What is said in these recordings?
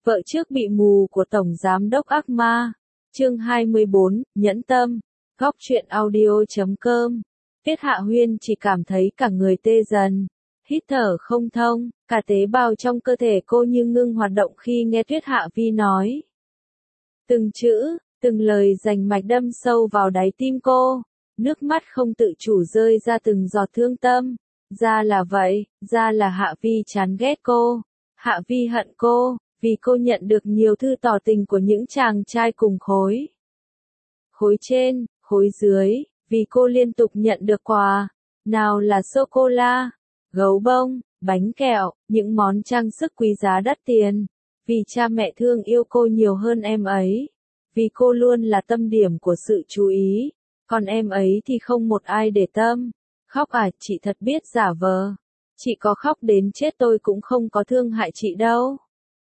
Vợ trước bị mù của Tổng Giám đốc ác ma. Chương 24, Nhẫn tâm. Góc truyện audio.com. Tiết Hạ Huyên chỉ cảm thấy cả người tê dần, hít thở không thông, cả tế bào trong cơ thể cô như ngưng hoạt động khi nghe Tuyết Hạ Vi nói. Từng chữ, từng lời rành mạch đâm sâu vào đáy tim cô, nước mắt không tự chủ rơi ra từng giọt thương tâm. Ra là vậy, ra là Hạ Vi chán ghét cô, Hạ Vi hận cô, vì cô nhận được nhiều thư tỏ tình của những chàng trai cùng khối. Khối trên, khối dưới, vì cô liên tục nhận được quà, nào là sô-cô-la, gấu bông, bánh kẹo, những món trang sức quý giá đắt tiền, vì cha mẹ thương yêu cô nhiều hơn em ấy, vì cô luôn là tâm điểm của sự chú ý, còn em ấy thì không một ai để tâm. Khóc à, chị thật biết giả vờ. Chị có khóc đến chết tôi cũng không có thương hại chị đâu.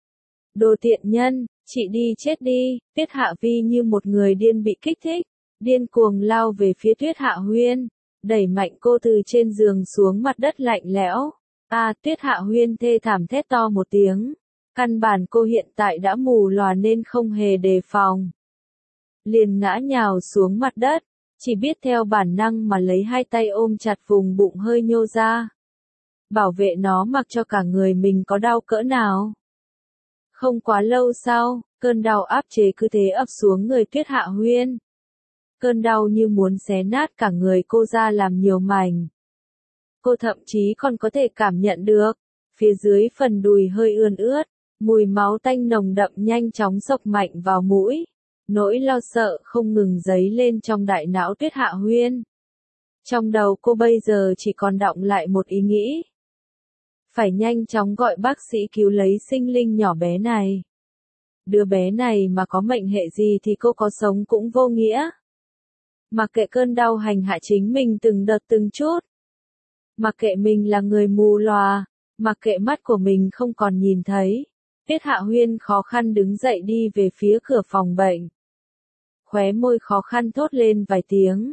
Đồ tiện nhân, chị đi chết đi. Tiết Hạ Vi như một người điên bị kích thích, điên cuồng lao về phía Tuyết Hạ Huyên, đẩy mạnh cô từ trên giường xuống mặt đất lạnh lẽo. Tuyết Hạ Huyên thê thảm thét to một tiếng. Căn bản cô hiện tại đã mù lòa nên không hề đề phòng. Liền ngã nhào xuống mặt đất, chỉ biết theo bản năng mà lấy hai tay ôm chặt vùng bụng hơi nhô ra. Bảo vệ nó mặc cho cả người mình có đau cỡ nào. Không quá lâu sau, cơn đau áp chế cứ thế ập xuống người Tuyết Hạ Huyên. Cơn đau như muốn xé nát cả người cô ra làm nhiều mảnh. Cô thậm chí còn có thể cảm nhận được, phía dưới phần đùi hơi ươn ướt, mùi máu tanh nồng đậm nhanh chóng xộc mạnh vào mũi. Nỗi lo sợ không ngừng dấy lên trong đại não Tuyết Hạ Huyên. Trong đầu cô bây giờ chỉ còn đọng lại một ý nghĩ. Phải nhanh chóng gọi bác sĩ cứu lấy sinh linh nhỏ bé này. Đứa bé này mà có mệnh hệ gì thì cô có sống cũng vô nghĩa. Mặc kệ cơn đau hành hạ chính mình từng đợt từng chút. Mặc kệ mình là người mù lòa, mặc kệ mắt của mình không còn nhìn thấy. Tiết Hạ Huyên khó khăn đứng dậy đi về phía cửa phòng bệnh. Khóe môi khó khăn thốt lên vài tiếng.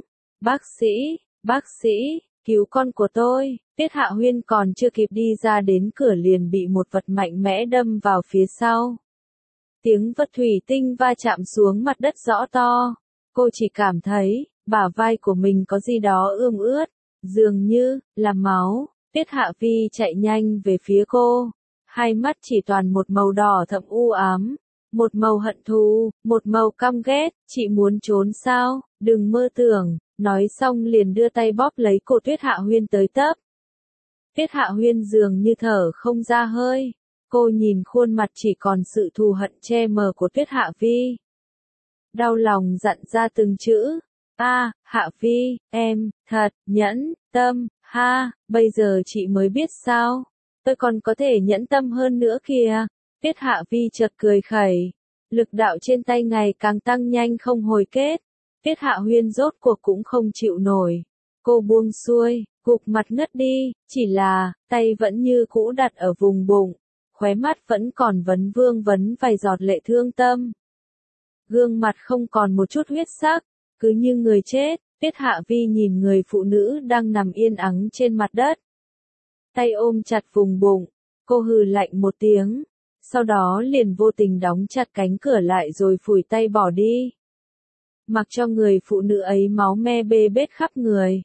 Bác sĩ, cứu con của tôi. Tiết Hạ Huyên còn chưa kịp đi ra đến cửa liền bị một vật mạnh mẽ đâm vào phía sau. Tiếng vật thủy tinh va chạm xuống mặt đất rõ to. Cô chỉ cảm thấy, bả vai của mình có gì đó ươm ướt, dường như là máu. Tiết Hạ Vi chạy nhanh về phía cô. Hai mắt chỉ toàn một màu đỏ thẫm u ám. Một màu hận thù, một màu căm ghét, chị muốn trốn sao, đừng mơ tưởng, nói xong liền đưa tay bóp lấy cổ Tuyết Hạ Huyên tới tấp. Tuyết Hạ Huyên dường như thở không ra hơi, cô nhìn khuôn mặt chỉ còn sự thù hận che mờ của Tuyết Hạ Vi. Đau lòng dặn ra từng chữ, Hạ Vi, em, thật, nhẫn, tâm, bây giờ chị mới biết sao, tôi còn có thể nhẫn tâm hơn nữa kìa. Tiết Hạ Vi chợt cười khẩy, lực đạo trên tay ngày càng tăng nhanh không hồi kết. Tiết Hạ Huyên rốt cuộc cũng không chịu nổi. Cô buông xuôi, gục mặt ngất đi, chỉ là, tay vẫn như cũ đặt ở vùng bụng, khóe mắt vẫn còn vương vấn vài giọt lệ thương tâm. Gương mặt không còn một chút huyết sắc, cứ như người chết. Tiết Hạ Vi nhìn người phụ nữ đang nằm yên ắng trên mặt đất. Tay ôm chặt vùng bụng, cô hừ lạnh một tiếng. Sau đó liền vô tình đóng chặt cánh cửa lại rồi phủi tay bỏ đi. Mặc cho người phụ nữ ấy máu me bê bết khắp người.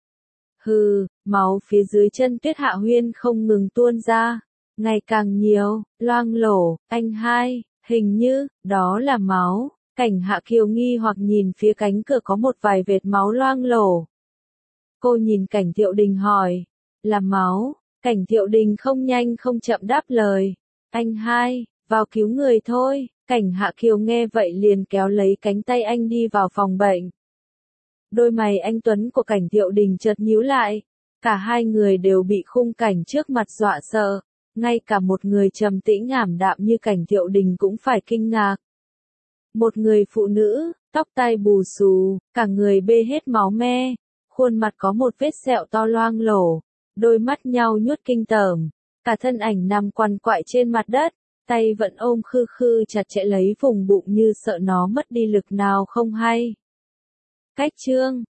Máu phía dưới chân Tuyết Hạ Huyên không ngừng tuôn ra. Ngày càng nhiều, loang lổ, anh hai, hình như, đó là máu. Cảnh Hạ Kiều nghi hoặc nhìn phía cánh cửa có một vài vệt máu loang lổ. Cô nhìn Cảnh Thiệu Đình hỏi, là máu. Cảnh Thiệu Đình không nhanh không chậm đáp lời. Anh hai, vào cứu người thôi. Cảnh Hạ Kiều nghe vậy liền kéo lấy cánh tay anh đi vào phòng bệnh. Đôi mày anh tuấn của Cảnh Thiệu Đình chợt nhíu lại. Cả hai người đều bị khung cảnh trước mặt dọa sợ. Ngay cả một người trầm tĩnh ảm đạm như Cảnh Thiệu Đình cũng phải kinh ngạc. Một người phụ nữ, tóc tai bù xù, cả người bê hết máu me. Khuôn mặt có một vết sẹo to loang lổ. Đôi mắt nhau nhuốt kinh tởm. Cả thân ảnh nằm quằn quại trên mặt đất, tay vẫn ôm khư khư chặt chẽ lấy vùng bụng như sợ nó mất đi lực nào không hay. Cách chương